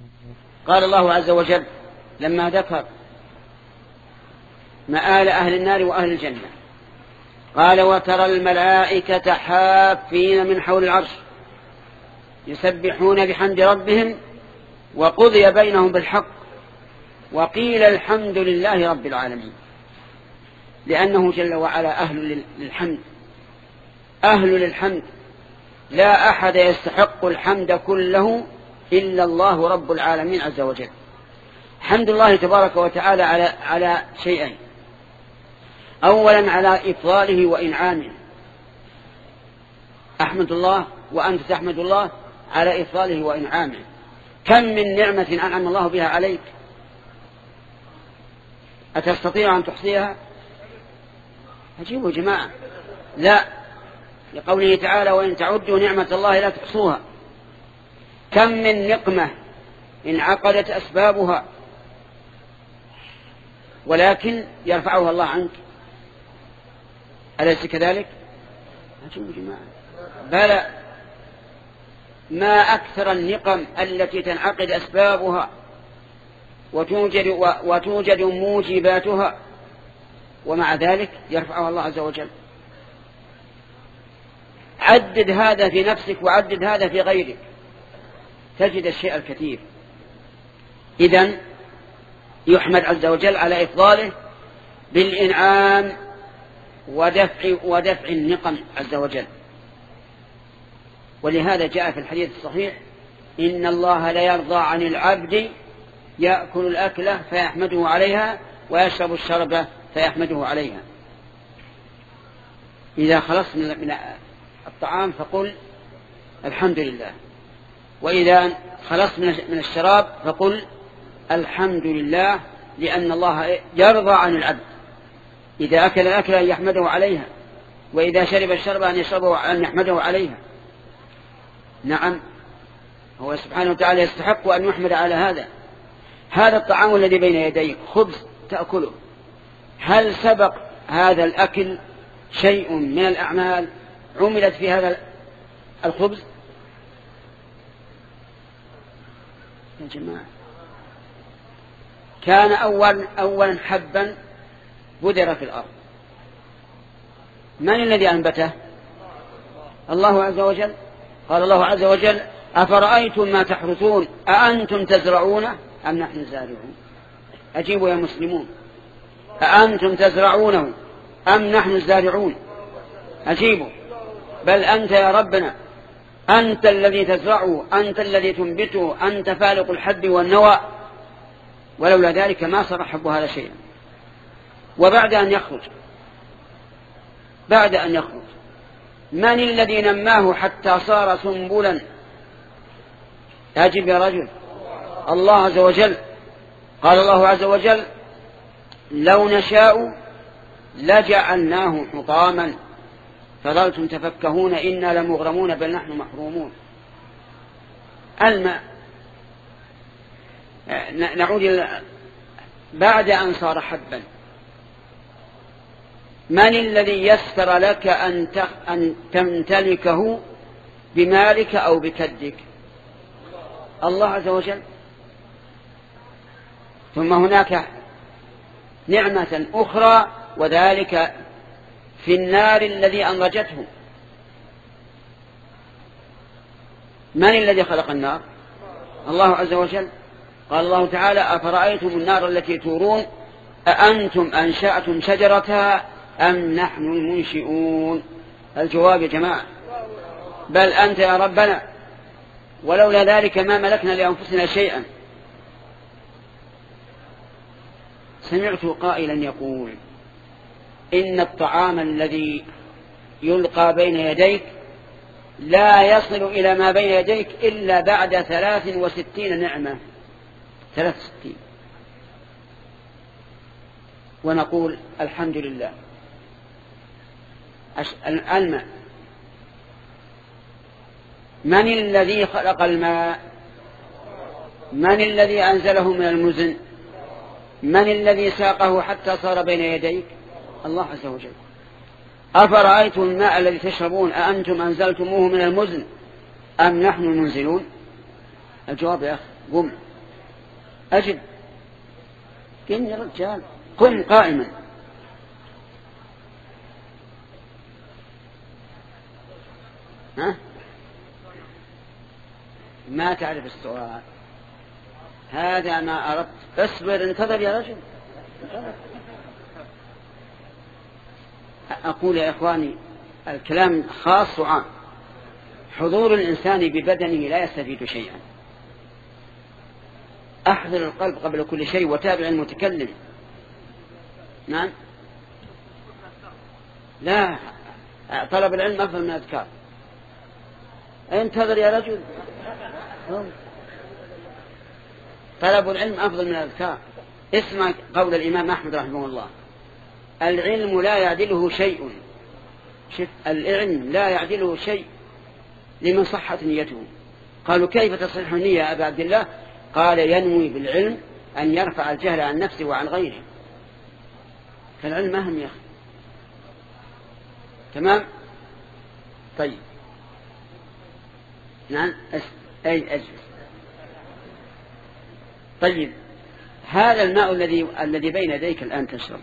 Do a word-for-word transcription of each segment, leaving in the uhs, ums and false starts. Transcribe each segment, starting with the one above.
قال الله عز وجل لما ذكر مآل أهل النار وأهل الجنة قال وترى الملائكة حافين من حول العرش يسبحون بحمد ربهم وقضي بينهم بالحق وقيل الحمد لله رب العالمين، لأنه جل وعلا أهل للحمد، أهل للحمد، لا أحد يستحق الحمد كله إلا الله رب العالمين عز وجل. حمد الله تبارك وتعالى على على شيئين: أولا على إفضاله وإنعامه، أحمد الله وأنت تحمد الله على إفضاله وإنعامه. كم من نعمة أنعم الله بها عليك، أتستطيع أن تحصيها؟ أجيبوا جماعة، لا، لقوله تعالى وإن تعدوا نعمة الله لا تحصوها. كم من نقمة انعقدت أسبابها ولكن يرفعها الله عنك، أليس كذلك؟ أجيبوا جماعة، بلى، ما أكثر النقم التي تنعقد أسبابها وتوجد, وتوجد موجباتها ومع ذلك يرفعها الله عز وجل. عدد هذا في نفسك وعدد هذا في غيرك تجد الشيء الكثير. إذن يحمد عز وجل على إفضاله بالإنعام ودفع, ودفع النقم عز وجل. ولهذا جاء في الحديث الصحيح إن الله لا يرضى عن العبد يأكل الأكلة فيحمده عليها ويشرب الشربة فيحمده عليها. إذا خلصت من الطعام فقل الحمد لله، وإذا خلصت من الشراب فقل الحمد لله، لأن الله يرضى عن العبد إذا أكل الأكلة أن يحمده عليها، وإذا شرب الشربة أن يشربه أن يحمده عليها. نعم، هو سبحانه وتعالى يستحق أن يحمد على هذا. هذا الطعام الذي بين يديك خبز تأكله، هل سبق هذا الأكل شيء من الأعمال عملت في هذا الخبز؟ يا جماعة، كان أول أولا حبا بذر في الأرض، من الذي أنبته؟ الله عز وجل. قال الله عز وجل أفرأيتم ما تحرثون أأنتم تزرعونه أم نحن الزارعون؟ أجيبوا يا مسلمون، أأنتم تزرعونه أم نحن الزارعون؟ أجيبوا، بل أنت يا ربنا، أنت الذي تزرعه، أنت الذي تنبته، أنت فالق الحب والنوى، ولولا ذلك ما صار حب هذا شيئا. وبعد أن يخرج بعد أن يخرج من الذي نماه حتى صار سنبلا؟ أجب يا رجل، الله عز وجل. قال الله عز وجل لو نشاء لجعلناه حطاما فظلتم تفكهون إنا لمغرمون بل نحن محرومون. الماء، نعود بعد أن صار حبا، من الذي يسر لك أن تمتلكه بمالك أو بكدك؟ الله عز وجل. ثم هناك نعمة أخرى وذلك في النار الذي أنرجته. من الذي خلق النار؟ الله عز وجل. قال الله تعالى أفرأيتم النار التي تورون أأنتم أنشأتم شجرتها أم نحن المنشئون؟ الجواب يا جماعة بل أنت يا ربنا، ولولا ذلك ما ملكنا لأنفسنا شيئا. سمعت قائلا يقول إن الطعام الذي يلقى بين يديك لا يصل إلى ما بين يديك إلا بعد ثلاث وستين نعمة، ثلاث وستين، ونقول الحمد لله. الماء، من الذي خلق الماء؟ من الذي أنزله من المزن؟ من الذي ساقه حتى صار بين يديك؟ الله عز وجل. أفرأيتم الماء الذي تشربون أأنتم أنزلتموه من المزن أم نحن المنزلون؟ الجواب يا أخي قم، أجل قم يا رجال، قم قائما. ها؟ ما تعرف السؤال، هذا ما أردت. اصبر، انتظر يا رجل. أقول يا إخواني الكلام خاص وعام. حضور الإنسان ببدنه لا يستفيد شيئا. أحضر القلب قبل كل شيء وتابع المتكلم. نعم، لا، طلب العلم أفضل من الأذكار. انتظر يا رجل، طلب العلم أفضل من الأذكار. اسمع قول الإمام أحمد رحمه الله: العلم لا يعدله شيء. شف، العلم لا يعدله شيء لمن صحت نيته. قالوا: كيف تصح النية يا أبا عبد الله؟ قال: ينوي بالعلم أن يرفع الجهل عن نفسه وعن غيره. فالعلم أهم يا أخي. تمام؟ طيب، نعم، أي أجلس. طيب، هذا الماء الذي الذي بين يديك الآن تشربه،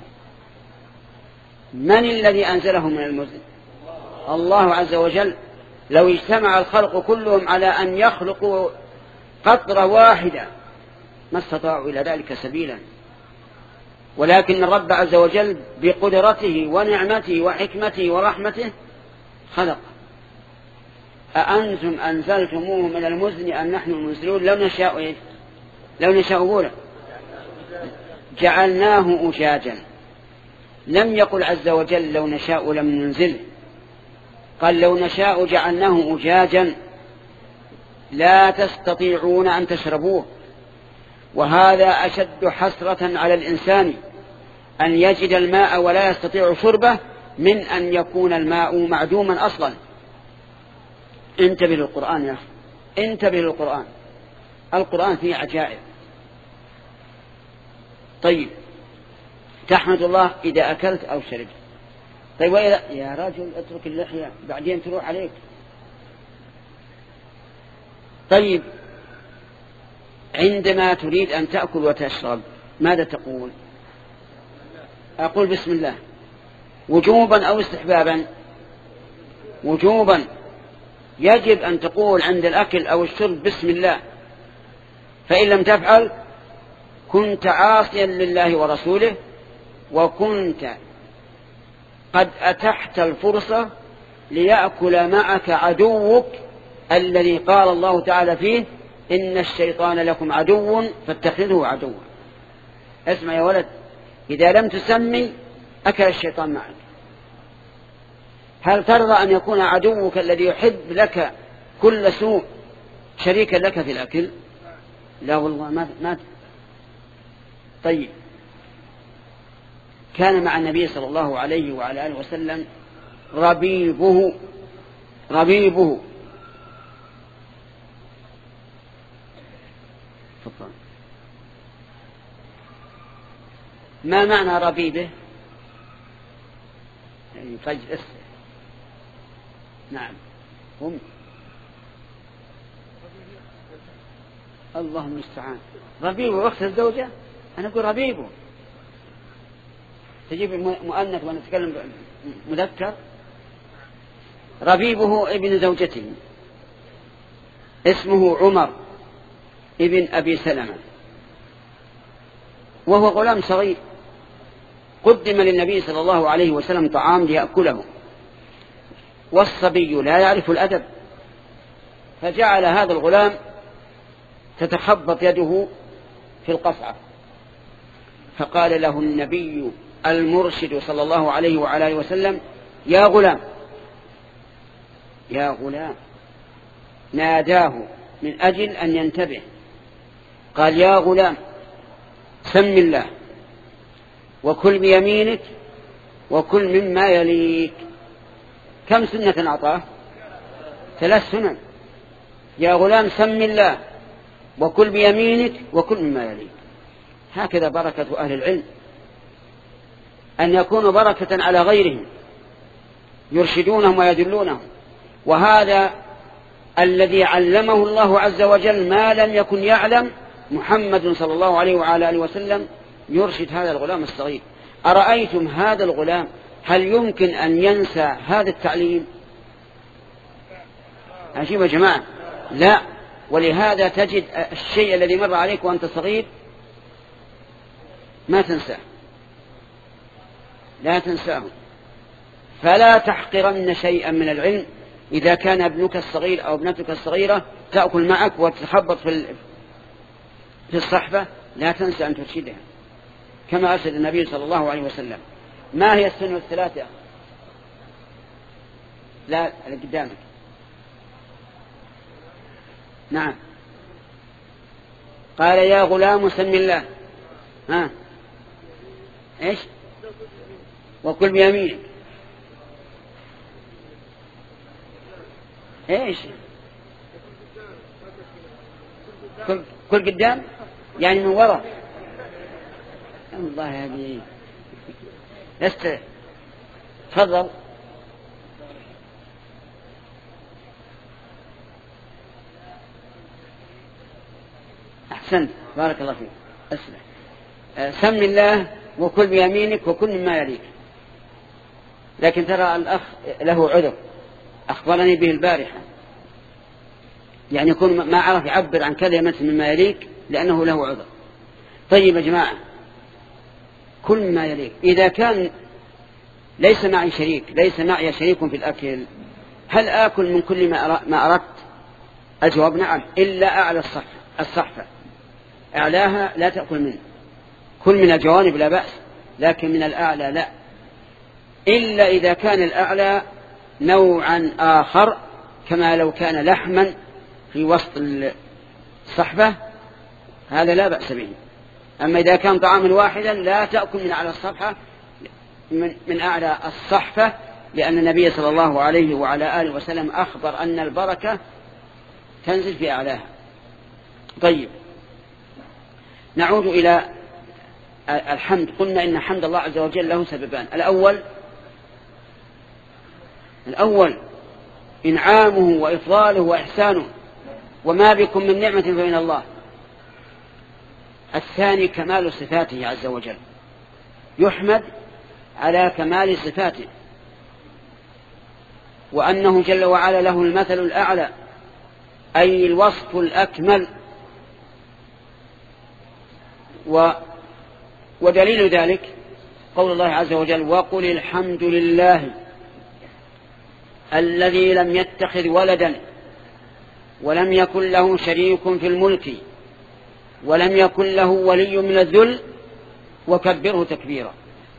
من الذي أنزله من المزن؟ الله عز وجل. لو اجتمع الخلق كلهم على أن يخلقوا قطرة واحدة ما استطاعوا إلى ذلك سبيلا، ولكن الرب عز وجل بقدرته ونعمته وحكمته ورحمته خلق. أأنتم أنزلتموه من المزن أم نحن المنزلون؟ لو نشاء إيه؟ لو نشاء بولا جعلناه أجاجا. لم يقل عز وجل لو نشاء لم ننزله، قال لو نشاء جعلناه أجاجا لا تستطيعون أن تشربوه. وهذا أشد حسرة على الإنسان أن يجد الماء ولا يستطيع شربه من أن يكون الماء معدوما أصلا. انتبه للقرآن يا أخي، انتبه للقرآن. القرآن فيه عجائب. طيب، تحمد الله إذا أكلت أو شربت. طيب، وإذا يا رجل اترك اللحية بعدين تروح عليك. طيب، عندما تريد أن تأكل وتشرب ماذا تقول؟ أقول بسم الله، وجوبا أو استحبابا؟ وجوبا. يجب أن تقول عند الأكل أو الشرب بسم الله، فإن لم تفعل كنت عاصيا لله ورسوله، وكنت قد أتحت الفرصة ليأكل معك عدوك الذي قال الله تعالى فيه: إن الشيطان لكم عدو فاتخذوه عدوا. اسمع يا ولد، إذا لم تسمي أكل الشيطان معك. هل ترضى أن يكون عدوك الذي يحب لك كل سوء شريكا لك في الأكل؟ لا والله ما, ما. طيب، كان مع النبي صلى الله عليه وعلى آله وسلم ربيبه ربيبه ما معنى ربيبه؟ يعني فجأة. نعم، هم اللهم المستعان. ربيبه أخت الزوجة، أنا أقول ربيبه. تجيب مؤنث ونتكلم مذكر. ربيبه ابن زوجته، اسمه عمر ابن أبي سلمة، وهو غلام صغير. قدم للنبي صلى الله عليه وسلم طعام ليأكله، والصبي لا يعرف الأدب، فجعل هذا الغلام تتخبط يده في القصعة، فقال له النبي المرشد صلى الله عليه وعلى آله وسلم: يا غلام يا غلام. ناداه من أجل أن ينتبه. قال: يا غلام سم الله وكل بيمينك وكل مما يليك. كم سنة أعطاه؟ ثلاث سنن. يا غلام سم الله وكل بيمينك وكل مما يليك. هكذا بركة أهل العلم، أن يكونوا بركة على غيرهم، يرشدونهم ويدلونهم. وهذا الذي علمه الله عز وجل ما لم يكن يعلم محمد صلى الله عليه وعلى آله وسلم يرشد هذا الغلام الصغير. أرأيتم هذا الغلام هل يمكن أن ينسى هذا التعليم؟ عجيب يا جماعة، لا. ولهذا تجد الشيء الذي مر عليك وأنت صغير ما تنساه، لا تنساه. فلا تحقرن شيئا من العلم. إذا كان ابنك الصغير أو ابنتك الصغيرة تأكل معك وتخبط في في الصحفة، لا تنسى أن ترشدها كما أرشد النبي صلى الله عليه وسلم. ما هي السنة الثلاثة؟ لا اللي قدامك. نعم. قال يا غلام سم الله. ها ايش؟ وكل بيمينك. ايش؟ كل, كل قدام يعني من وراء. الله هذه لست. تفضل. أحسنت، بارك الله فيك. أسمع. سم الله وكل بيمينك وكل مما يليك. لكن ترى الأخ له عذر، أخبرني به البارحة، يعني يكون ما عرف يعبر عن كلمة مما يليك لأنه له عذر. طيب يا جماعة، كل ما يليك إذا كان ليس معي شريك، ليس معي شريك في الأكل، هل آكل من كل ما أردت؟ الجواب نعم، إلا أعلى الصحفة. الصحفة أعلاها لا تأكل منه. كل من الجوانب لا بأس، لكن من الأعلى لا، إلا إذا كان الأعلى نوعا آخر، كما لو كان لحما في وسط الصحفة، هذا لا بأس به. أما إذا كان طعاما واحدا لا تأكل من أعلى الصحفة، من, من أعلى الصحفة، لأن النبي صلى الله عليه وعلى آله وسلم أخبر أن البركة تنزل في أعلاها. طيب، نعود إلى الحمد. قلنا إن حمد الله عز وجل له سببان. الأول الأول إنعامه وإفضاله وإحسانه، وما بكم من نعمة فمن الله. الثاني كمال صفاته عز وجل، يحمد على كمال صفاته، وأنه جل وعلا له المثل الأعلى، أي الوصف الأكمل. و ودليل ذلك قول الله عز وجل: وقل الحمد لله الذي لم يتخذ ولدا ولم يكن له شريك في الملك ولم يكن له ولي من الذل وكبره تكبيرا.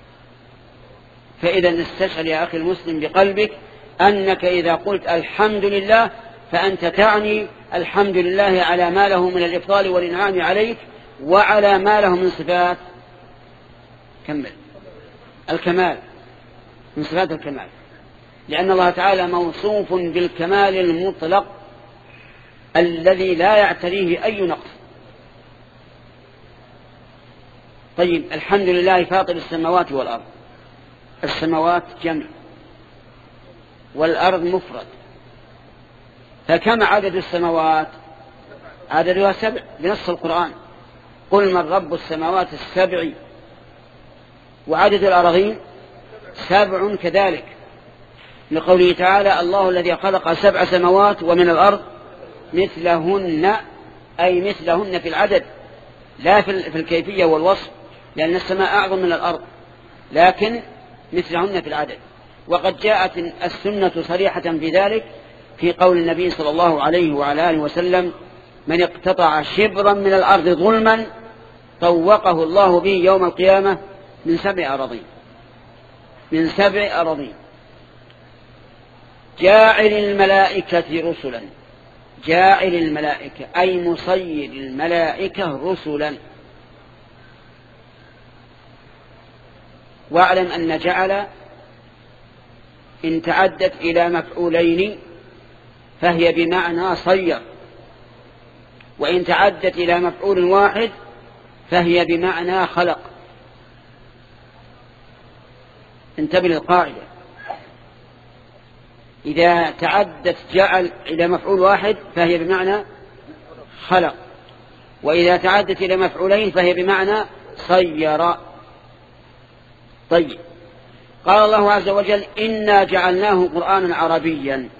فإذا استشعر يا أخي المسلم بقلبك أنك إذا قلت الحمد لله فأنت تعني الحمد لله على ما له من الإفضال والإنعام عليك، وعلى ما له من صفات كمل الكمال، من صفات الكمال، لأن الله تعالى موصوف بالكمال المطلق الذي لا يعتريه أي نقص. طيب، الحمد لله فاطر السماوات والأرض. السماوات جمع والأرض مفرد، فكم عدد السماوات؟ عددها سبع بنص القرآن: قل من رب السماوات السبع. وعدد الأراضين سبع كذلك، لقوله تعالى: الله الذي خلق سبع سماوات ومن الأرض مثلهن، أي مثلهن في العدد لا في الكيفية والوصف، لأن السماء أعظم من الأرض، لكن مثلهن في العدد. وقد جاءت السنة صريحة في ذلك في قول النبي صلى الله عليه وعلى آله وسلم: من اقتطع شبرا من الأرض ظلما طوقه الله به يوم القيامة من سبع أراضين. من سبع أراضين. جاعل الملائكة رسلا. جاعل الملائكة أي مصير الملائكة رسلا. واعلم أن جعل إن تعدت إلى مفعولين فهي بمعنى صير، وإن تعدت إلى مفعول واحد فهي بمعنى خلق. انتبه للقاعدة: إذا تعدت جعل إلى مفعول واحد فهي بمعنى خلق، وإذا تعدت إلى مفعولين فهي بمعنى صير. طيب، قال الله عز وجل إنا جعلناه قرآنا عربيا،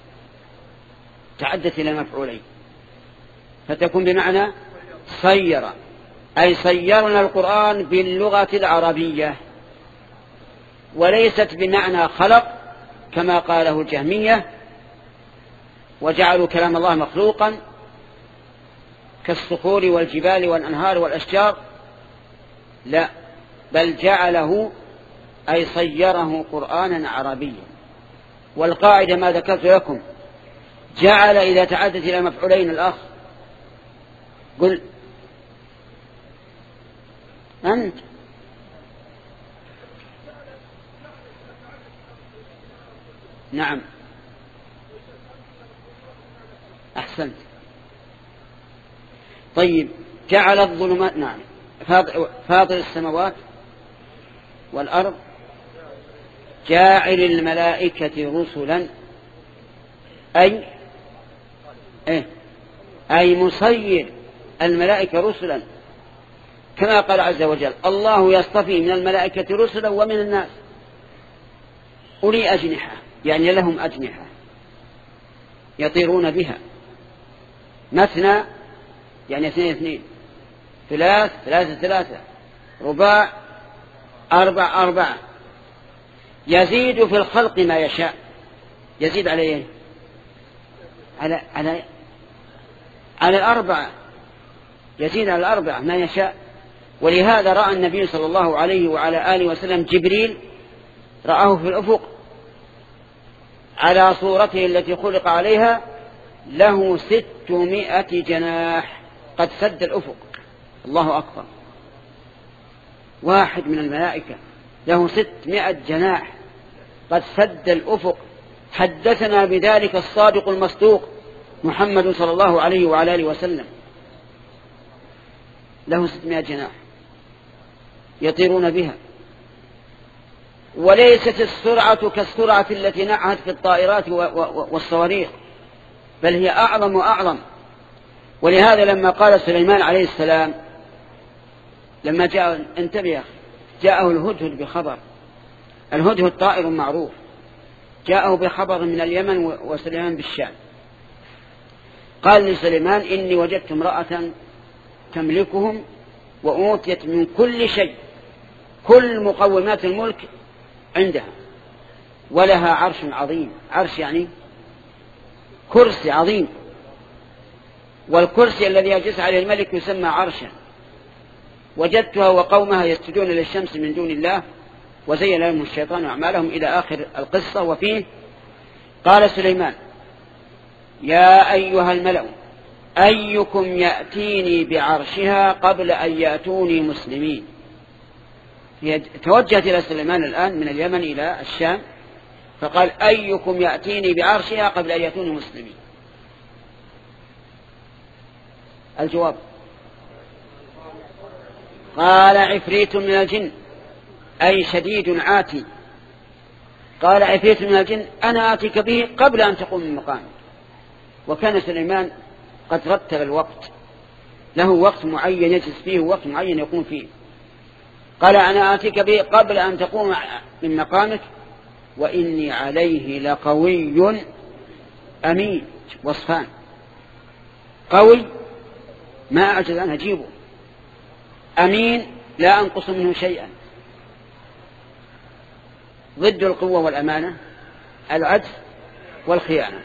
تعدت إلى مفعولين فتكون بمعنى صير، أي صيرنا القرآن باللغة العربية، وليست بمعنى خلق كما قاله الجهمية وجعلوا كلام الله مخلوقا كالصخور والجبال والأنهار والأشجار، لا، بل جعله أي صيره قرآنا عربيا. والقاعدة ما ذكرت لكم، جعل إذا تعدت إلى مفعولين الأخ قل أنت. نعم أحسنت. طيب، جعل الظلمات، نعم، فاطر السماوات والأرض، جاعل الملائكة رسلا، أي إيه؟ أي مصير الملائكة رسلا، كما قال عز وجل الله يصطفي من الملائكة رسلا ومن الناس أولي أجنحة، يعني لهم أجنحة يطيرون بها، مثنى يعني اثنين اثنين، ثلاث ثلاثة ثلاثة، رباع أربع أربعة، يزيد في الخلق ما يشاء. يزيد على ايه؟ على على على الأربعة، يزيد على الأربعة ما يشاء. ولهذا رأى النبي صلى الله عليه وعلى آله وسلم جبريل، رآه في الأفق على صورته التي خلق عليها، له ستمائة جناح قد سد الأفق. الله أكبر، واحد من الملائكة له ستمائة جناح قد سد الأفق. حدثنا بذلك الصادق المصدوق محمد صلى الله عليه وعلى آله وسلم، له ستمائة جناح يطيرون بها. وليست السرعة كالسرعة التي نعهت في الطائرات والصواريخ، بل هي أعظم وأعظم. ولهذا لما قال سليمان عليه السلام لما جاء، انتبه يا أخي، جاءه الهدهد بخبر، الهدهد طائر معروف، جاءه بخبر من اليمن وسليمان بالشام، قال لسليمان إني وجدت امرأة تملكهم وأوتيت من كل شيء، كل مقومات الملك عندها، ولها عرش عظيم. عرش يعني كرسي عظيم، والكرسي الذي يجلس عليه الملك يسمى عرشا. وجدتها وقومها يسجدون للشمس من دون الله وزين لهم الشيطان أعمالهم، إلى آخر القصة. وفيه قال سليمان يا أيها الملأ أيكم يأتيني بعرشها قبل أن يأتوني مسلمين. توجهت إلى سليمان الآن من اليمن إلى الشام، فقال أيكم يأتيني بعرشها قبل أن يأتوني مسلمين. الجواب قال عفريت من الجن، أي شديد عاتي. قال عفريت من الجن أنا آتيك به قبل أن تقوم من مقامك. وكان سليمان قد رتب الوقت، له وقت معين يجلس فيه ووقت معين يقوم فيه. قال أنا آتيك به قبل أن تقوم من مقامك وإني عليه لقوي أمين. وصفان، قوي ما أعجز أن أجيبه، أمين لا أنقص منه شيئا. ضد القوة والأمانة العجز والخيانة.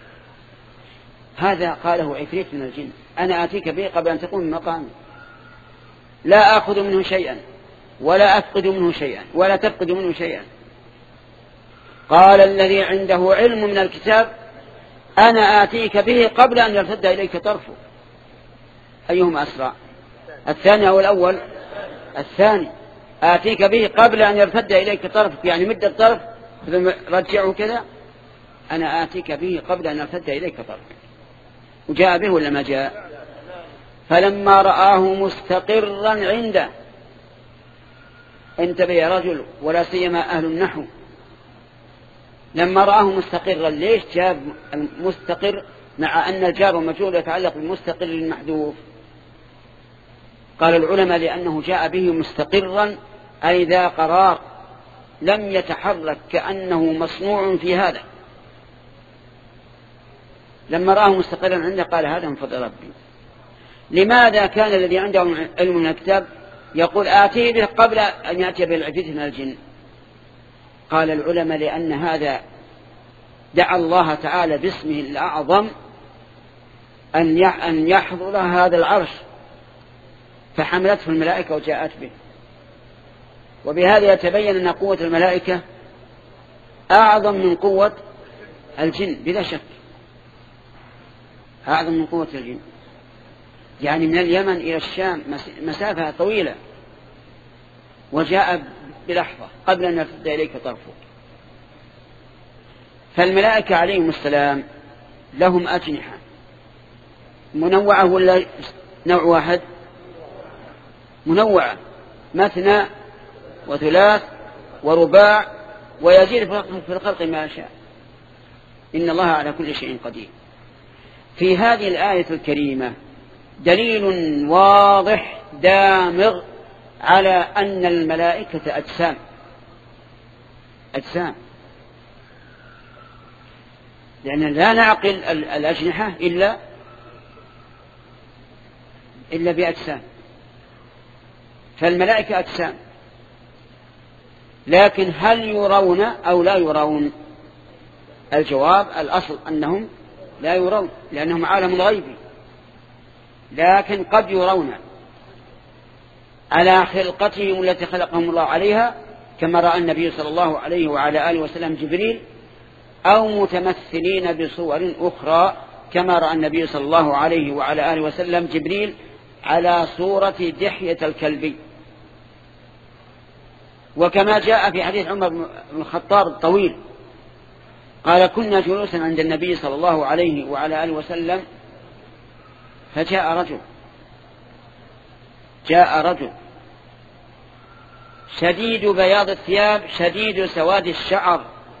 هذا قاله عفريت من الجن، أنا آتيك به قبل أن تقوم من مقامك، لا آخذ منه شيئا ولا أفقد منه شيئا ولا تفقد منه شيئا. قال الذي عنده علم من الكتاب أنا آتيك به قبل أن يرتد إليك طرفه. أيهما أسرع، الثاني أو الأول؟ الثاني. آتيك به قبل أن يرتد إليك طرفك، يعني مد الطرف ثم رجعه كذا. أنا آتيك به قبل أن يرتد إليك طرفك. وجاء به ولا ما جاء؟ فلما رآه مستقرا عنده، انتبه يا رجل ولا سيما أهل النحو، لما رآه مستقرا، ليش جاب المستقر مع أن الجار والمجرور يتعلق بالمستقر المحذوف؟ قال العلماء لأنه جاء به مستقرا أي ذا قرار لم يتحرك كأنه مصنوع في هذا. لما رآه مستقرا عنده قال هذا من فضل ربي. لماذا كان الذي عنده علم من الكتاب يقول آتيه به قبل أن يأتي بالعفريت من الجن؟ قال العلماء لأن هذا دعا الله تعالى باسمه الأعظم أن يحضر هذا العرش، فحملته الملائكة وجاءت به. وبهذا يتبين أن قوة الملائكة أعظم من قوة الجن بلا شك، أعظم من قوة الجن. يعني من اليمن إلى الشام مسافة طويلة وجاء بلحظة قبل أن يرتد إليك طرفه. فالملائكة عليهم السلام لهم أجنحة منوعة ولا نوع واحد؟ منوعة، مثنى وثلاث ورباع، ويزيد في الخلق ما يشاء، إن الله على كل شيء قدير. في هذه الآية الكريمة دليل واضح دامغ على أن الملائكة أجسام أجسام لأن لا نعقل الأجنحة إلا إلا بأجسام. فالملائكة أجسام، لكن هل يرون أو لا يرون؟ الجواب الأصل أنهم لا يرون لأنهم عالم الغيب، لكن قد يرون على خلقتهم التي خلقهم الله عليها، كما رأى النبي صلى الله عليه وعلى آله وسلم جبريل، أو متمثلين بصور أخرى كما رأى النبي صلى الله عليه وعلى آله وسلم جبريل على صورة دحية الكلبي. وكما جاء في حديث عمر بن الخطاب الطويل قال كنا جلوسا عند النبي صلى الله عليه وعلى آله وسلم فجاء رجل جاء رجل شديد بياض الثياب شديد سواد الشعر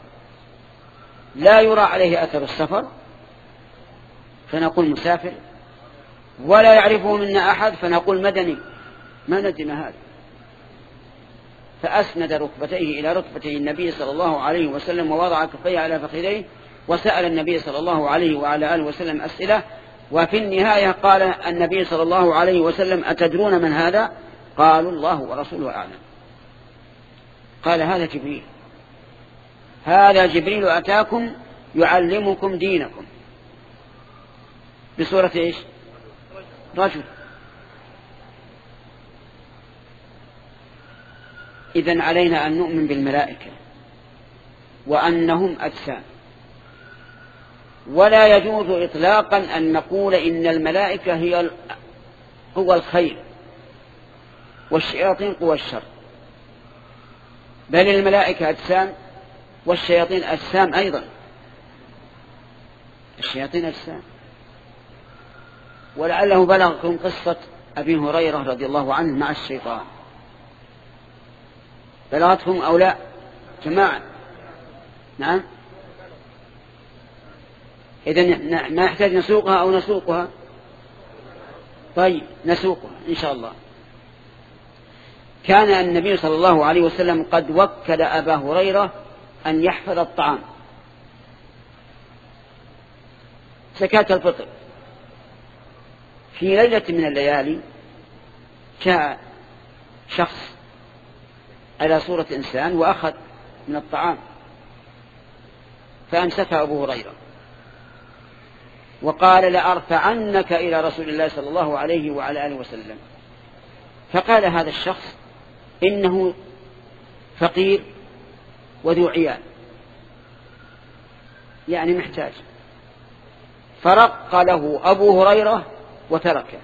لا يرى عليه أثر السفر، فنقول مسافر، ولا يعرفه منا أحد فنقول مدني، ما ندري ما هذا. فأسند ركبتيه إلى ركبتي النبي صلى الله عليه وسلم ووضع كفيه على فخذيه وسأل النبي صلى الله عليه وعلى آله وسلم أسئلة، وفي النهاية قال النبي صلى الله عليه وسلم أتدرون من هذا؟ قالوا الله ورسوله أعلم. قال هذا جبريل، هذا جبريل أتاكم يعلمكم دينكم بصورة إيش؟ رجل. إذن علينا أن نؤمن بالملائكة وأنهم أجسام، ولا يجوز إطلاقا أن نقول إن الملائكة هي هو الخير والشياطين قوى الشر، بل الملائكة أجسام والشياطين أجسام أيضا. الشياطين أجسام. ولعله بلغكم قصة أبي هريرة رضي الله عنه مع الشيطان، بلغتهم أو لا جماعة؟ نعم. إذن ما يحتاج نسوقها أو نسوقها؟ طيب نسوقها إن شاء الله. كان النبي صلى الله عليه وسلم قد وكل أبا هريرة أن يحفظ الطعام زكاة الفطر. في ليلة من الليالي جاء شخص على صورة إنسان وأخذ من الطعام فأمسكه أبو هريرة وقال لأرفعنك إلى رسول الله صلى الله عليه وعلى آله وسلم. فقال هذا الشخص إنه فقير وذو عيال، يعني محتاج، فرق له أبو هريرة وتركه.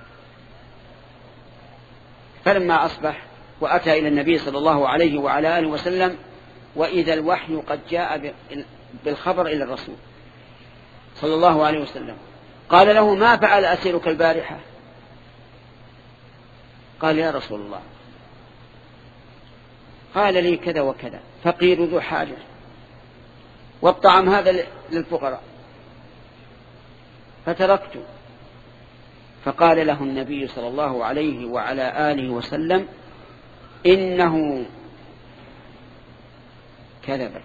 فلما أصبح وأتى إلى النبي صلى الله عليه وعلى آله وسلم وإذا الوحي قد جاء بالخبر إلى الرسول صلى الله عليه وسلم، قال له ما فعل أسيرك البارحة؟ قال يا رسول الله قال لي كذا وكذا، فقير ذو حاجة والطعام هذا للفقراء فتركته. فقال له النبي صلى الله عليه وعلى آله وسلم إنه كذبك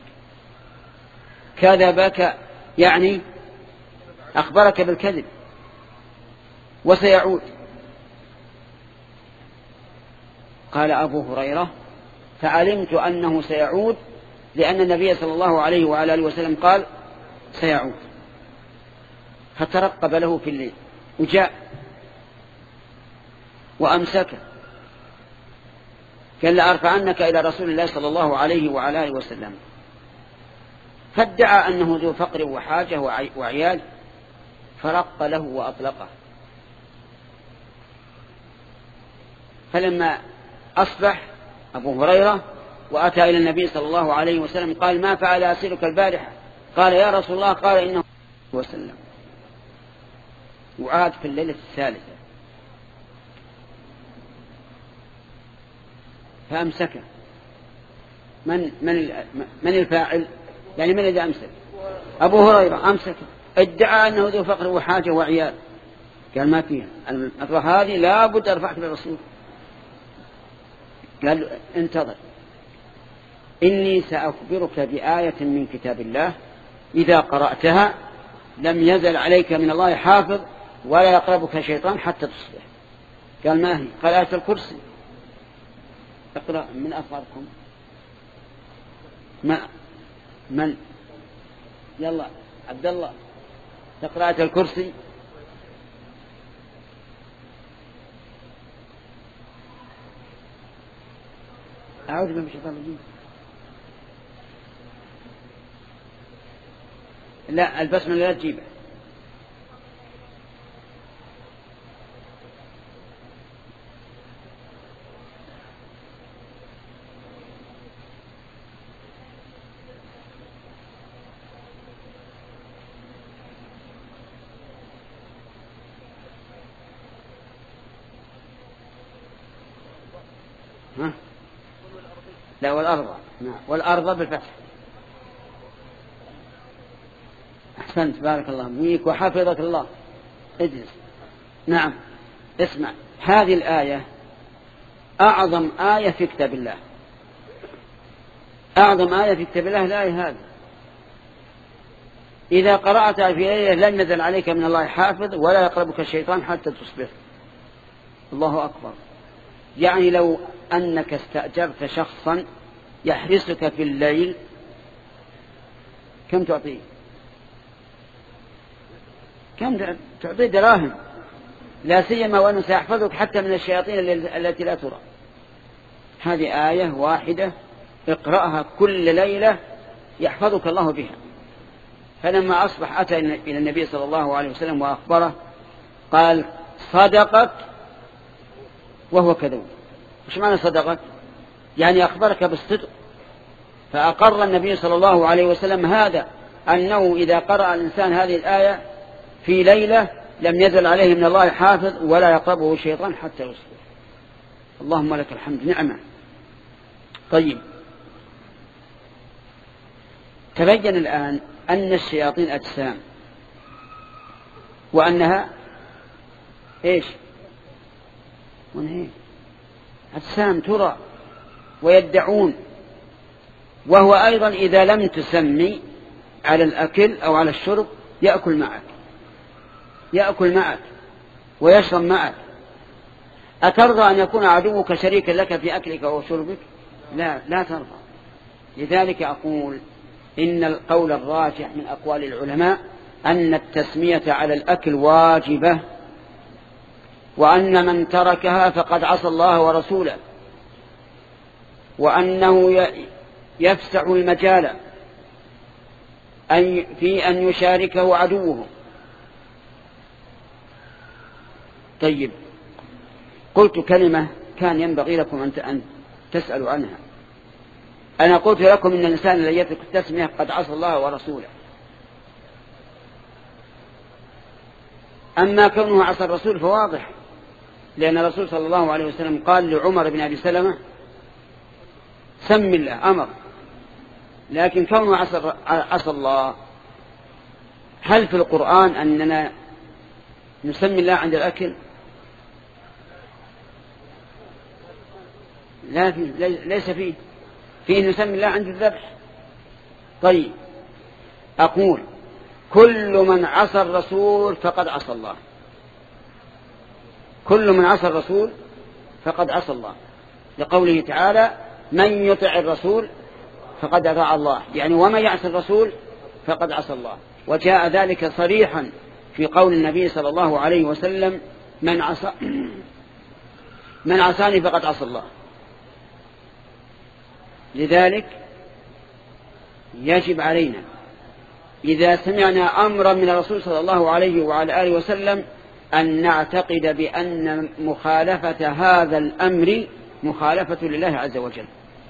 كذبك يعني أخبرك بالكذب وسيعود. قال أبو هريرة فعلمت أنه سيعود لأن النبي صلى الله عليه وعلى آله وسلم قال سيعود، فترقب له في الليل وجاء وأمسكه قال لأرفعنك إلى رسول الله صلى الله عليه وعلى آله وسلم، فادعى أنه ذو فقر وحاجة وعيال، فرق له وأطلقه. فلما أصبح أبو هريرة وأتى إلى النبي صلى الله عليه وسلم قال ما فعل أسيرك البارحة؟ قال يا رسول الله قال إنه وسلم. وعاد في الليلة الثالثة فأمسكه. من من من الفاعل؟ يعني من الذي أمسك؟ أبو هريرة أمسكه، ادعى أنه ذو فقر وحاجة وعيال. قال ما فيها المطرح هذه لا بد أرفعك للرسول. قال انتظر إني سأخبرك بآية من كتاب الله إذا قرأتها لم يزل عليك من الله حافظ ولا يقربك شيطان حتى تصبح. قال ما هي؟ قال آية الكرسي. اقرأ من أفضلكم ما من يلا عبد الله تقرأ آية الكرسي. أعوذ بالله من الشيطان الرجيم. لا البسمة لا تجيبه. ها؟ لا والأرض. نعم والأرض بالفتح. أحسنت بارك الله فيك وحفظك الله. اجلس. نعم اسمع هذه الآية أعظم آية في كتاب الله، أعظم آية في كتاب الله الآية هذه. إذا قرأتها في ليلة لن ينزل عليك من الله حافظ ولا يقربك الشيطان حتى تصبح. الله أكبر. يعني لو أنك استأجرت شخصا يحرسك في الليل كم تعطيه؟ كم تعطيه؟ دراهم، لا سيما وأنه سيحفظك حتى من الشياطين التي لا ترى. هذه آية واحدة اقرأها كل ليلة يحفظك الله بها. فلما أصبح أتى إلى النبي صلى الله عليه وسلم وأخبره قال صدقت وهو كذوب. وش معنى صدقت؟ يعني أخبرك بالصدق. فأقر النبي صلى الله عليه وسلم هذا، أنه إذا قرأ الإنسان هذه الآية في ليلة لم يزل عليه من الله حافظ ولا يقربه الشيطان حتى يصبح. اللهم لك الحمد نعمة. طيب تبين الآن أن الشياطين أجسام، وأنها إيش؟ أجسام ترى ويدعون. وهو أيضا إذا لم تسمي على الأكل أو على الشرب يأكل معك، يأكل معك ويشرب معك. أترضى أن يكون عدوك شريكا لك في أكلك وشربك؟ لا لا ترضى. لذلك أقول إن القول الراجح من أقوال العلماء أن التسمية على الأكل واجبة، وأن من تركها فقد عصى الله ورسوله، وأنه يفسع المجال في أن يشاركه عدوه. طيب قلت كلمة كان ينبغي لكم أن تسألوا عنها. أنا قلت لكم إن الإنسان الذي يترك التسمية قد عصى الله ورسوله. أما كونه عصى الرسول فواضح، لأن الرسول صلى الله عليه وسلم قال لعمر بن أبي سلمة سم الله أمر. لكن كونه عصى, عصى الله، هل في القرآن أننا نسمي الله عند الأكل؟ لا فيه، ليس فيه فيه نسمي الله عند الذبح. طيب أقول كل من عصى الرسول فقد عصى الله، كل من عصى الرسول فقد عصى الله، لقوله تعالى من يطع الرسول فقد أطاع الله، يعني ومن يعصى الرسول فقد عصى الله. وجاء ذلك صريحا في قول النبي صلى الله عليه وسلم من عصى من عصاني فقد عصى الله. لذلك يجب علينا إذا سمعنا أمرا من الرسول صلى الله عليه وعلى آله وسلم أن نعتقد بأن مخالفة هذا الأمر مخالفة لله عز وجل.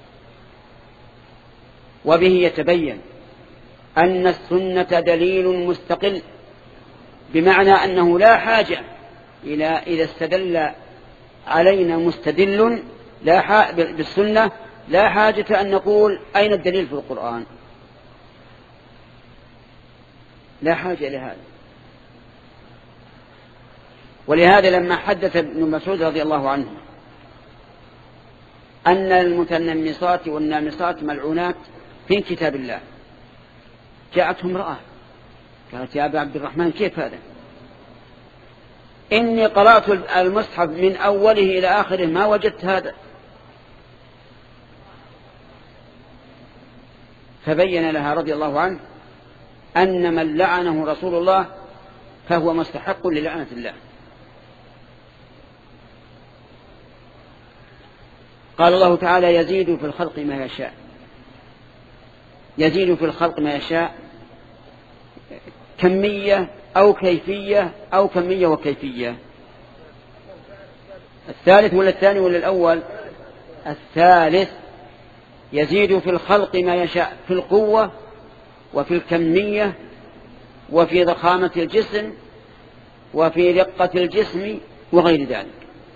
وبه يتبين أن السنة دليل مستقل، بمعنى أنه لا حاجة إلى إذا استدل علينا مستدل لا بالسنة لا حاجة أن نقول أين الدليل في القرآن، لا حاجة لهذا. ولهذا لما حدث ابن مسعود رضي الله عنه أن المتنمصات والنامصات ملعونات في كتاب الله، جاءتهم امرأة قالت يا أبا عبد الرحمن كيف هذا؟ إني قرأت المصحف من أوله إلى آخره ما وجدت هذا. فبين لها رضي الله عنه أن من لعنه رسول الله فهو مستحق للعنة الله. قال الله تعالى يزيد في الخلق ما يشاء، يزيد في الخلق ما يشاء كمية أو كيفية أو كمية وكيفية. الثالث ولا الثاني ولا الأول؟ الثالث. يزيد في الخلق ما يشاء في القوة وفي الكمية وفي ضخامة الجسم وفي رقة الجسم وغير ذلك.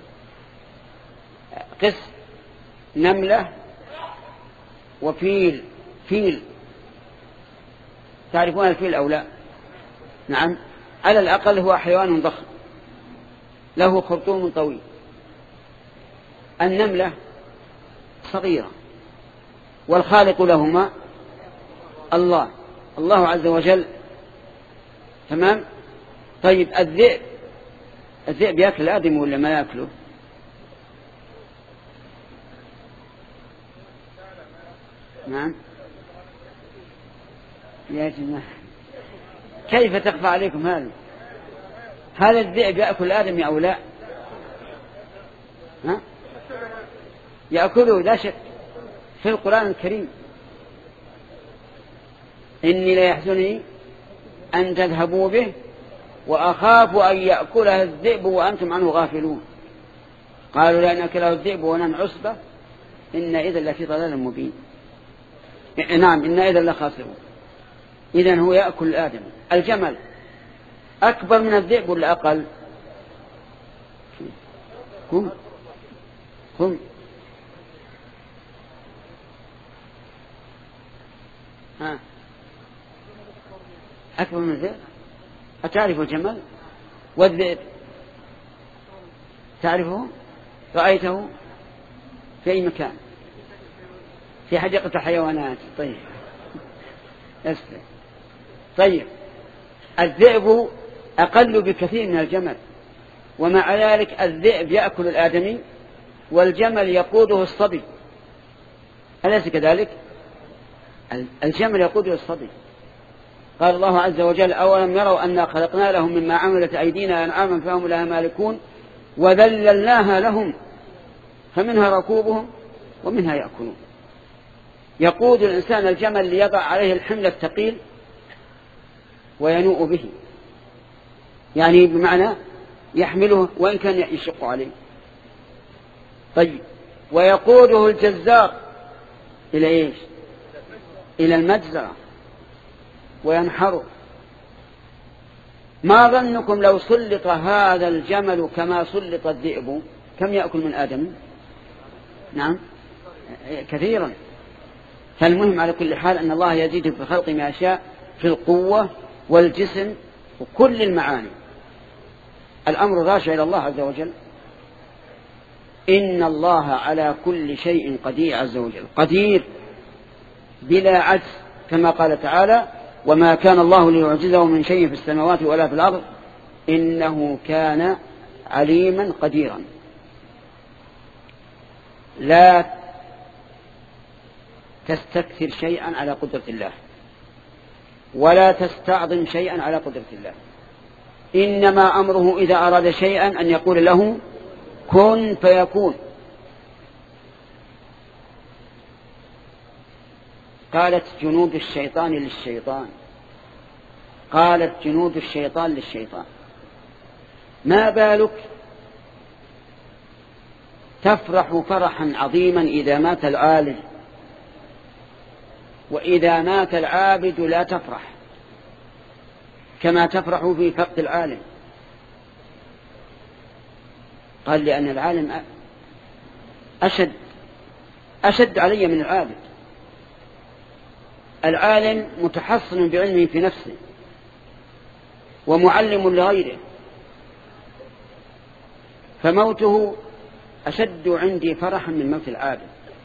قس نملة وفيل، فيل تعرفون الفيل أو لا؟ نعم، على الأقل هو حيوان ضخم له خرطوم طويل. النملة صغيرة والخالق لهما الله الله عز وجل. تمام. طيب الذئب، الذئب يأكل الآدم ولا ما يأكله؟ نعم يا جماعة كيف تخفى عليكم هذا؟ هذا الذئب يأكل الآدم أو لا؟ ها؟ يأكله لا شك في القرآن الكريم. إني لا يحزنني أن تذهبوا به وأخاف أن يأكله الذئب وأنتم عنه غافلون. قالوا لأن أكله الذئب ونحن عصبة إن إذا لفي ضلال مبين. نعم إن إذا لخاسرون. إذن هو يأكل الآدم. الجمل أكبر من الذئب ولا أقل؟ هم هم ها أكبر من الذئب. أتعرف الجمل والذئب؟ تعرفه؟ رأيته في أي مكان؟ في حديقة الحيوانات. طيب أسفل. طيب الذئب أقل بكثير من الجمل، ومع ذلك الذئب يأكل الآدمي والجمل يقوده الصبي، أليس كذلك؟ الجمل يقوده الصبي. قال الله عز وجل أولم يروا أنا خلقنا لهم مما عملت أيدينا أنعاما فهم لها مالكون وذللناها لهم فمنها ركوبهم ومنها يأكلون. يقود الإنسان الجمل ليضع عليه الحمل الثقيل وينوء به، يعني بمعنى يحمله وإن كان يشق عليه. طيب ويقوده الجزار إلى إيش؟ إلى المجزرة وينحره. ما ظنكم لو سلط هذا الجمل كما سلط الذئب كم يأكل من آدم؟ نعم كثيرا. فالمهم على كل حال أن الله يزيد في خلق ما يشاء في القوة والجسم وكل المعاني. الأمر راجع إلى الله عز وجل. إن الله على كل شيء قدير عز وجل، قدير بلا عجز، كما قال تعالى: وما كان الله ليعجزه من شيء في السماوات ولا في الأرض إنه كان عليما قديرا. لا تستكثر شيئا على قدرة الله، ولا تستعظم شيئا على قدرة الله. إنما أمره إذا أراد شيئا أن يقول له كن فيكون. قالت جنود الشيطان للشيطان قالت جنود الشيطان للشيطان ما بالك تفرح فرحا عظيما إذا مات العالم، وإذا مات العابد لا تفرح كما تفرح في فقد العالم. قال: لأن العالم أشد أشد علي من العابد. العالم متحصن بعلمه في نفسه ومعلم لغيره، فموته أشد عندي فرحا من موت العابد.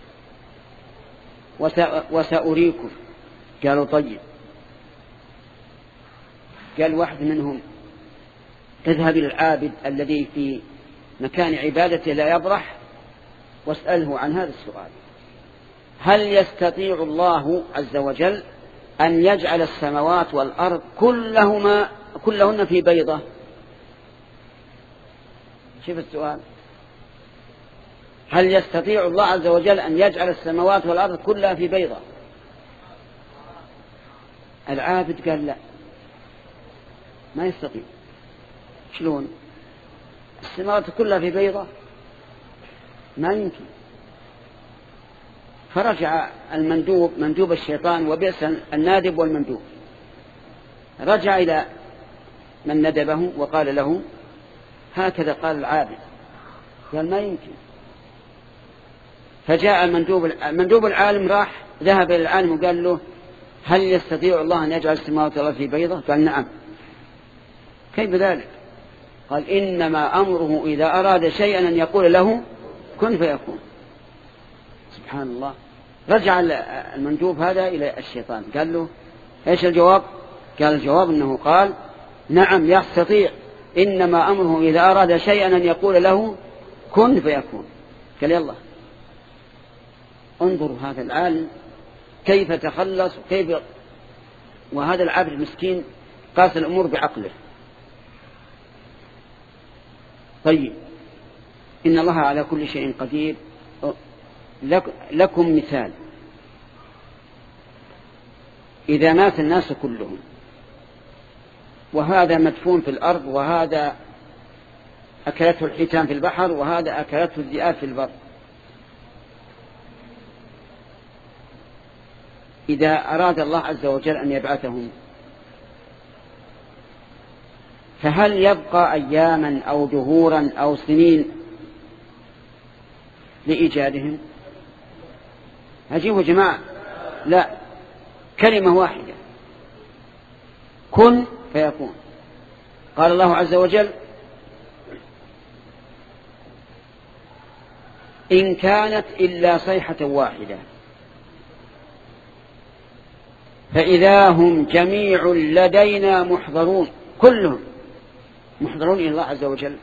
وسأريكم. قالوا: طيب. قال واحد منهم: اذهب إلى العابد الذي في مكان عبادته لا يبرح واسأله عن هذا السؤال: هل يستطيع الله عز وجل أن يجعل السماوات والأرض كلهما كلهن في بيضة؟ شوف السؤال: هل يستطيع الله عز وجل أن يجعل السماوات والأرض كلها في بيضة؟ العابد قال: لا، ما يستطيع. شلون السماوات كلها في بيضة؟ ما يمكن. فرجع المندوب مندوب الشيطان، وبئس النادب والمندوب، رجع إلى من ندبه وقال له: هكذا قال العابد. قال: ما يمكن. فجاء المندوب المندوب العالم، راح ذهب إلى العالم وقال له: هل يستطيع الله أن يجعل السماوات والأرض في بيضة؟ قال: نعم. كيف ذلك؟ قال: إنما أمره إذا أراد شيئا أن يقول له كن فيكون. سبحان الله. رجع المندوب هذا إلى الشيطان، قال له: إيش الجواب؟ قال: الجواب أنه قال: نعم يستطيع، إنما أمره إذا أراد شيئا أن يقول له كن فيكون. قال: يلا انظروا هذا العالم كيف تخلص، وكيف وهذا العبد المسكين قاس الأمور بعقله. طيب، إن الله على كل شيء قدير. لكم مثال: إذا مات الناس كلهم، وهذا مدفون في الأرض، وهذا أكلته الحيتان في البحر، وهذا أكلته الذئاب في البر، إذا أراد الله عز وجل أن يبعثهم، فهل يبقى أياما أو دهورا أو سنين لإيجادهم؟ أجيبوا جماعة، لا، كلمة واحدة: كن فيكون. قال الله عز وجل: إن كانت إلا صيحة واحدة فإذا هم جميع لدينا محضرون، كلهم محضرون إلى الله عز وجل.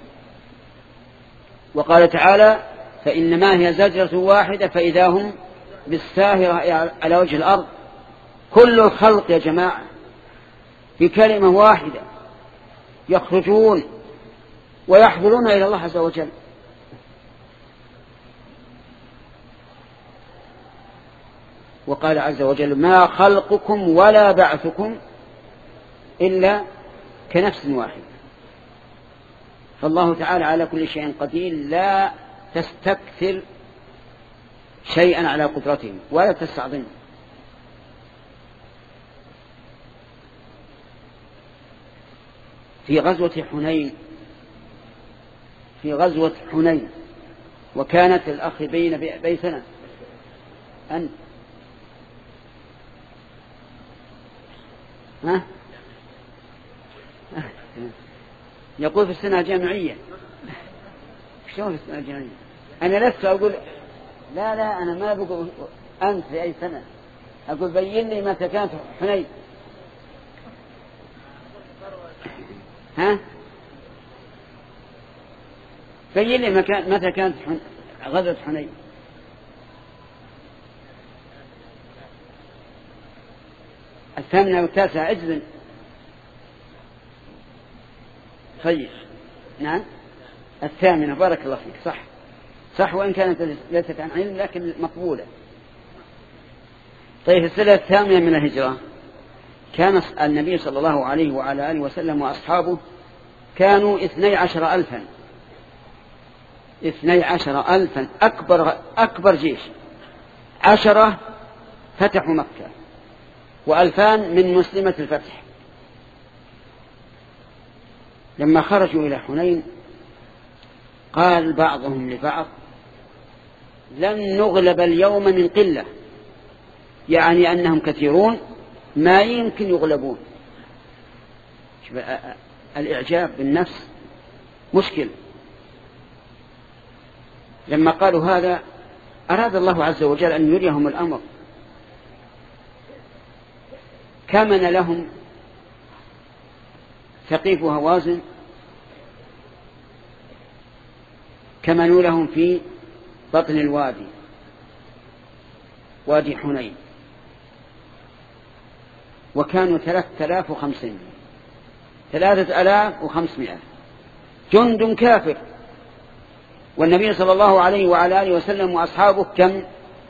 وقال تعالى: فإنما هي زجرة واحدة فإذا هم بالساهرة على وجه الأرض. كل الخلق يا جماعة في كلمة واحدة يخرجون ويحضرون إلى الله عز وجل. وقال عز وجل: ما خلقكم ولا بعثكم إلا كنفس واحد. فالله تعالى على كل شيء قدير، لا تستكثر شيئا على قدرته ولا تستعظمه. في غزوة حنين في غزوة حنين وكانت الأخ بين بيتنا أن ها يقول في السنة الجامعية. شلون في السنة الجامعية؟ أنا لست أقول لا لا أنا ما بقول أنت في أي سنة، أقول بين لي متى كانت حنين. ها بين لي متى كانت غزوة حنين. الثامنة والتاسعة اجزم. طيب نعم الثامنة بارك الله فيك صح صح، وإن كانت ليست عن علم لكن مقبولة. طيب السنة الثامنة من الهجرة كان النبي صلى الله عليه وعلى آله وسلم وأصحابه كانوا اثني عشر ألفا اثني عشر ألفا أكبر, أكبر جيش. عشرة فتحوا مكة وألفان من مسلمة الفتح. لما خرجوا إلى حنين قال بعضهم لبعض لن نغلب اليوم من قلة، يعني أنهم كثيرون ما يمكن يغلبون. الإعجاب بالنفس مشكل. لما قالوا هذا أراد الله عز وجل أن يريهم الأمر. كمن لهم ثقيف وهوازن، كمنوا لهم في بطن الوادي وادي حنين، وكانوا ثلاثة آلاف وخمسين ثلاثة آلاف وخمسمائة جند كافر، والنبي صلى الله عليه وعلى آله وسلم وأصحابه كم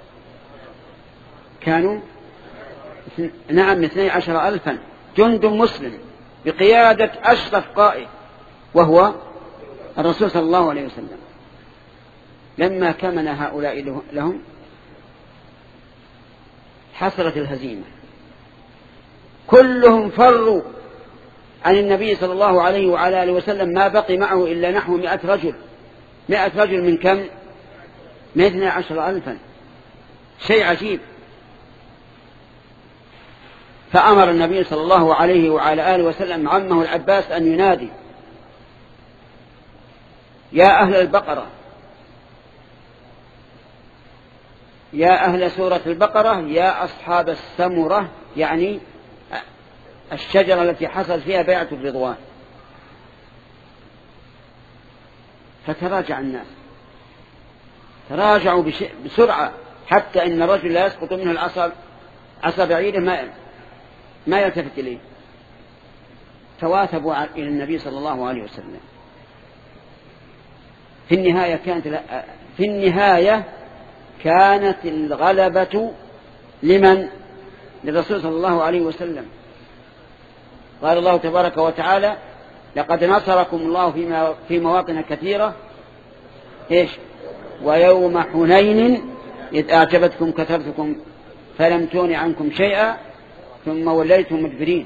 كانوا؟ نعم اثني عشر ألفا جند مسلم بقيادة أشرف قائد وهو الرسول صلى الله عليه وسلم. لما كمن هؤلاء لهم حصلت الهزيمة، كلهم فروا عن النبي صلى الله عليه وعلى آله وسلم، ما بقي معه إلا نحو مئة رجل. مئة رجل من كم؟ من اثني عشر ألفا، شيء عجيب. فأمر النبي صلى الله عليه وعلى آله وسلم عمه العباس أن ينادي يا أهل البقرة، يا أهل سورة البقرة، يا أصحاب السمرة، يعني الشجرة التي حصل فيها بيعة الرضوان. فتراجع الناس، تراجعوا بسرعة حتى إن الرجل لا يسقط منه العصا عصا بعيده ما ما يلتفت إليه. تواثبوا إلى النبي صلى الله عليه وسلم. في النهاية كانت في النهاية كانت الغلبة لمن؟ للرسول صلى الله عليه وسلم. قال الله تبارك وتعالى لقد نصركم الله فيما في مواطن كثيرة إيش؟ ويوم حنين إذ أعجبتكم كثرتكم فلم تغن عنكم شيئا ثم وليتم مدبرين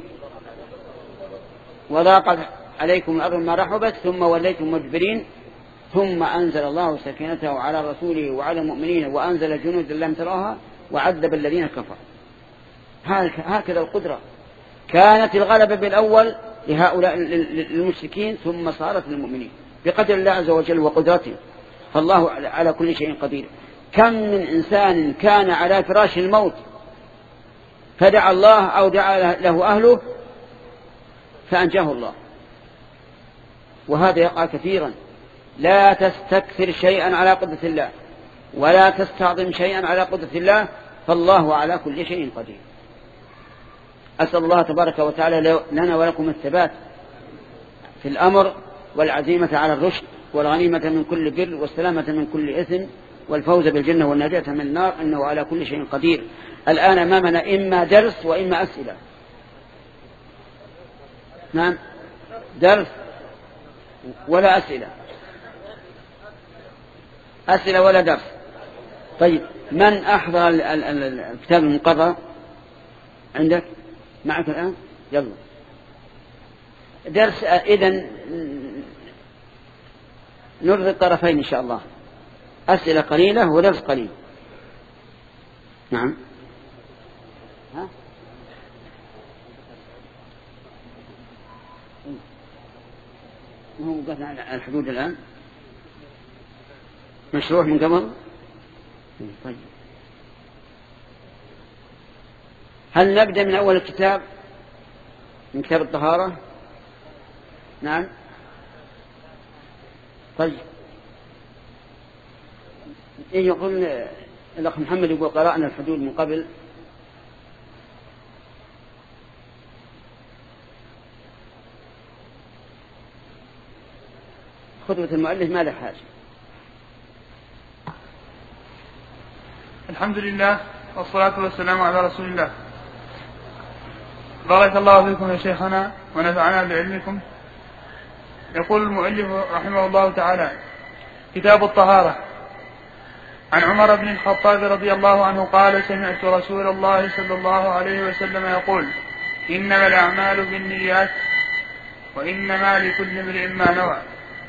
وضاقت عليكم الأرض ما رحبت ثم وليتم مدبرين ثم أنزل الله سكينته على رسوله وعلى المؤمنين وأنزل جنود لم تروها وعذب الذين كفروا. هكذا القدرة. كانت الغلبة بالأول لهؤلاء المشركين ثم صارت للمؤمنين بقدر الله عز وجل وقدرته. فالله على كل شيء قدير. كم من إنسان كان على فراش الموت فدعا الله أو دعا له أهله فأنجاه الله، وهذا يقع كثيرا. لا تستكثر شيئا على قدرة الله ولا تستعظم شيئا على قدرة الله، فالله على كل شيء قدير. أسأل الله تبارك وتعالى لنا ولكم الثبات في الأمر والعزيمة على الرشد والغنيمة من كل بر والسلامة من كل إثم والفوز بالجنة والنجاة من النار، إنه على كل شيء قدير. الآن أمامنا إما درس وإما أسئلة. نعم درس ولا أسئلة، أسئلة ولا درس. طيب من أحضر الكتاب المقرر عندك معك الآن؟ يلا درس. إذن نرضي الطرفين إن شاء الله، أسئلة قليلة ودرس قليل. نعم ها؟ هو وقفنا على الحدود الآن. مشروع من قبل. طيب هل نبدأ من أول الكتاب من كتاب الطهارة؟ نعم. طيب إيه يقول الأخ محمد يقول قرأنا الحدود من قبل. خطبة المؤلف ما له حاجة. الحمد لله والصلاة والسلام على رسول الله. بارك الله فيكم يا شيخنا ونفعنا بعلمكم. يقول المؤلف رحمه الله تعالى: كتاب الطهارة. عن عمر بن الخطاب رضي الله عنه قال: سمعت رسول الله صلى الله عليه وسلم يقول: إنما الأعمال بالنيات وإنما لكل امرئ ما نوى.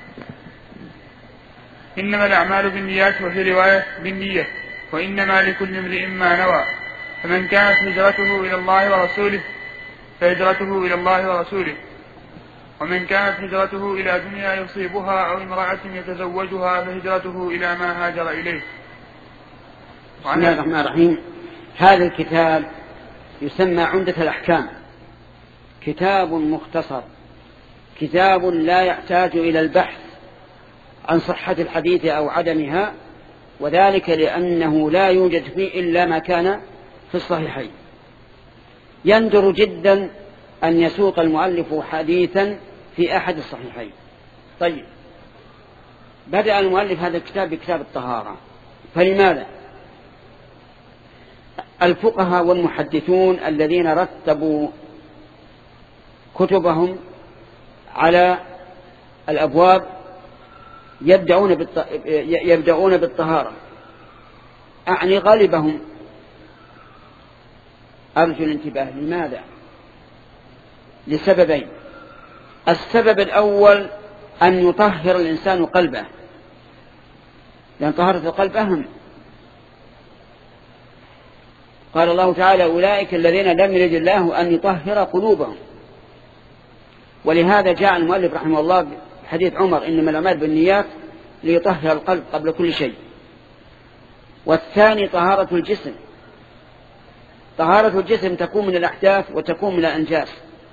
إنما الأعمال بالنيات، وفي رواية بالنية، وإنما لكل امرئ ما نوى. فمن كانت هجرته إلى الله ورسوله فهجرته إلى الله ورسوله، ومن كانت هجرته إلى دنيا يصيبها أو امرأة يتزوجها فهجرته إلى ما هاجر إليه. بسم الله الرحمن الرحيم. هذا الكتاب يسمى عمدة الأحكام، كتاب مختصر، كتاب لا يحتاج إلى البحث عن صحة الحديث أو عدمها، وذلك لأنه لا يوجد فيه إلا ما كان في الصحيحين. يندر جدا أن يسوق المؤلف حديثا في أحد الصحيحين. طيب بدأ المؤلف هذا الكتاب بكتاب الطهارة، فلماذا؟ الفقهاء والمحدثون الذين رتبوا كتبهم على الأبواب يبدأون يبدأون بالطهارة، أعني غالبهم. أرجو الانتباه. لماذا؟ لسببين. السبب الأول أن يطهر الإنسان قلبه، لأن طهارة القلب أهم. قال الله تعالى: أولئك الذين لم يرد الله أن يطهر قلوبهم. ولهذا جاء المؤلف رحمه الله بحديث عمر: إنما الأعمال بالنيات، ليطهر القلب قبل كل شيء. والثاني طهارة الجسم. طهارة الجسم تكون من الأحداث وتكون من الأنجاس.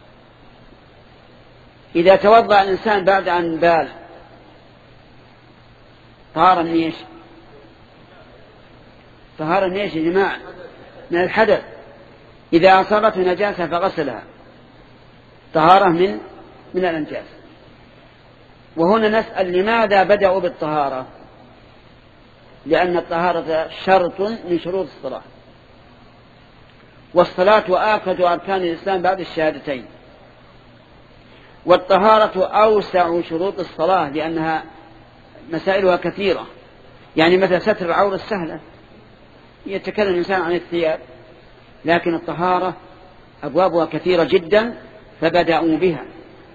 إذا توضأ الإنسان بعد أن بال طهارة من إيش؟ طهارة من إيش يا جماعة؟ من الحدث. إذا أصابته نجاسة فغسلها، طهارة من من الأنجاس. وهنا نسأل: لماذا بدأوا بالطهارة؟ لأن الطهارة شرط من شروط الصلاة، والصلاة آكد أركان الإسلام بعد الشهادتين. والطهارة أوسع شروط الصلاة لأنها مسائلها كثيرة. يعني مثل ستر العورة السهلة، يتكلم الإنسان عن الثياب، لكن الطهارة أبوابها كثيرة جدا فبدأوا بها.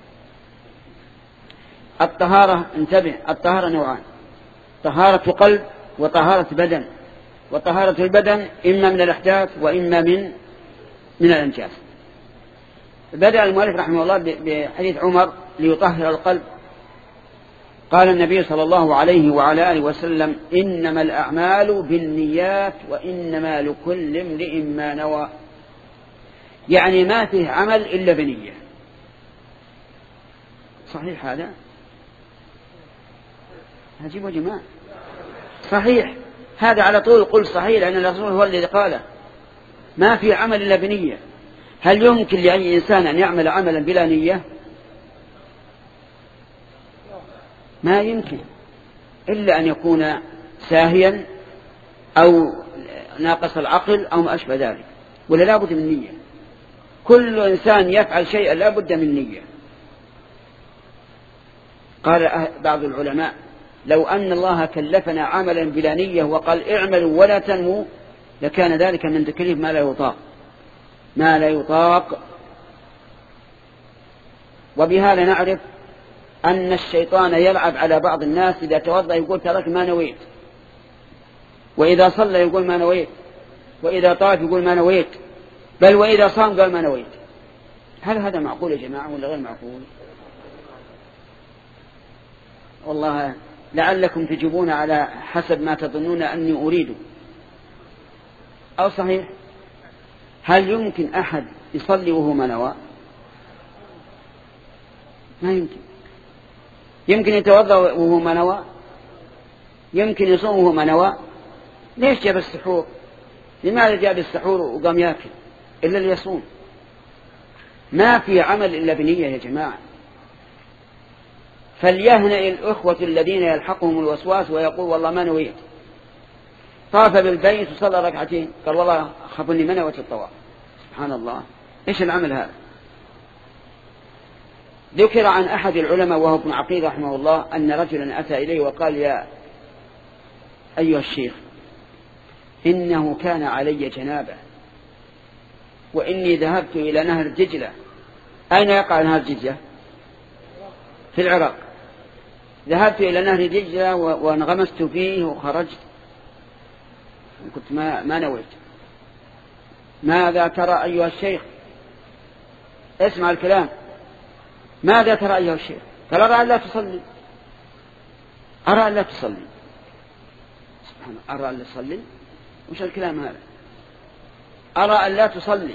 الطهارة، انتبه، الطهارة نوعان: طهارة قلب وطهارة بدن. وطهارة البدن إما من الأحداث وإما من من الأنجاس. بدأ المؤلف رحمه الله بحديث عمر: ليطهر القلب. قال النبي صلى الله عليه وعلى آله وسلم: إنما الأعمال بالنيات وإنما لكل امرئ ما نوى. يعني ما فيه عمل إلا بنية. صحيح هذا؟ هجيبوا جماعة. صحيح هذا على طول. قل صحيح، لأن الرسول هو الذي قاله: ما في عمل إلا بنية. هل يمكن لأي إنسان أن يعمل عملا بلا نية؟ ما يمكن، إلا أن يكون ساهيا أو ناقص العقل أو ما أشبه ذلك، ولا لا بد من نية. كل إنسان يفعل شيئا لا بد من نية. قال بعض العلماء: لو أن الله كلفنا عملا بلا نية وقال اعملوا ولا تنموا لكان ذلك من تكليف ما لا يطاق ما لا يطاق. وبهذا نعرف أن الشيطان يلعب على بعض الناس. إذا توضأ يقول ترك ما نويت، وإذا صلى يقول ما نويت، وإذا طاف يقول ما نويت، بل وإذا صام قال ما نويت. هل هذا معقول يا جماعة ولا غير معقول؟ والله لعلكم تجيبون على حسب ما تظنون أني أريد، أو صحيح؟ هل يمكن أحد يصلي وهو ما نوى؟ ما يمكن. يمكن يتوضأ وهو ما نوى؟ يمكن يصوم وهو ما نوى؟ ليش جاب السحور؟ لماذا جاب السحور وقام ياكل إلا اللي يصوم؟ ما في عمل إلا بنية يا جماعة. فليهنئ الأخوة الذين يلحقهم الوسواس ويقول والله ما نويت، طاف بالبيت وصلى ركعتين قال والله خافني ما نويت الطواف. سبحان الله، إيش العمل هذا؟ ذكر عن أحد العلماء وهو ابن عقيل رحمه الله أن رجلا أتى إليه وقال يا أيها الشيخ إنه كان علي جنابة وإني ذهبت إلى نهر دجلة. أين يقع نهر دجلة؟ في العراق. ذهبت إلى نهر دجلة وانغمست فيه وخرجت كنت ما, ما نويت. ماذا ترى أيها الشيخ؟ اسمع الكلام. ماذا ترى أيها الشيخ؟ قال أرى أن لا تصلي. أرى أن لا تصلي. سبحان الله، أرى أن لا تصلي؟ وش الكلام هذا؟ أرى أن لا تصلي.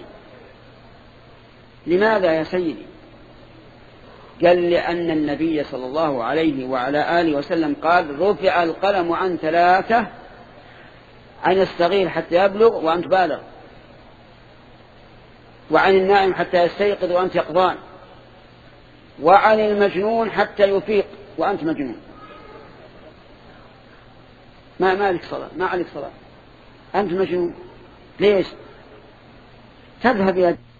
لماذا يا سيدي؟ قال لأن النبي صلى الله عليه وعلى آله وسلم قال رفع القلم عن ثلاثة: عن الصغير حتى يبلغ وأنت بالغ، وعن النائم حتى يستيقظ وأنت يقظان، وعن المجنون حتى يفيق وأنت مجنون. ما مالك صلاة، ما عليك صلاة، أنت مجنون. ليش؟ تذهب إلى